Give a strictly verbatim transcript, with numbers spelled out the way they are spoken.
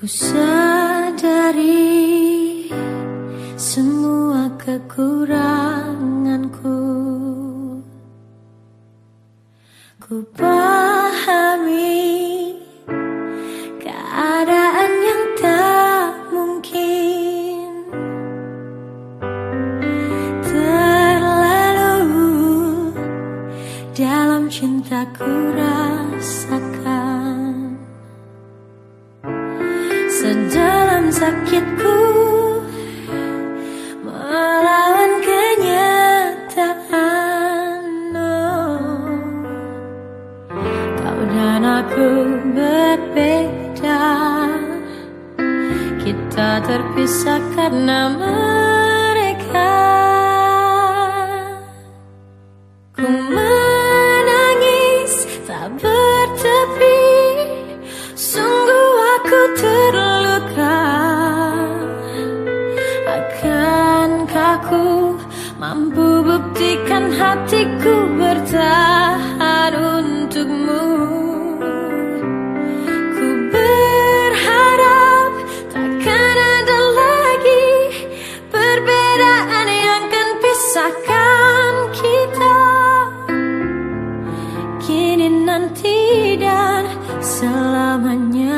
Ku sadari semua kekuranganku. Ku pahami keadaan yang tak mungkin. Terlalu dalam cintaku rasakan, sedalam sakitku melawan kenyataan. Oh, kau dan aku berbeda, kita terpisah karena mereka. Ku menangis tak bertepi, sungguh aku terluka. Akankah ku mampu buktikan hatiku bertahan untukmu? Ku berharap takkan ada lagi perbedaan yang kan pisahkan kita. Kini nanti dan selamanya.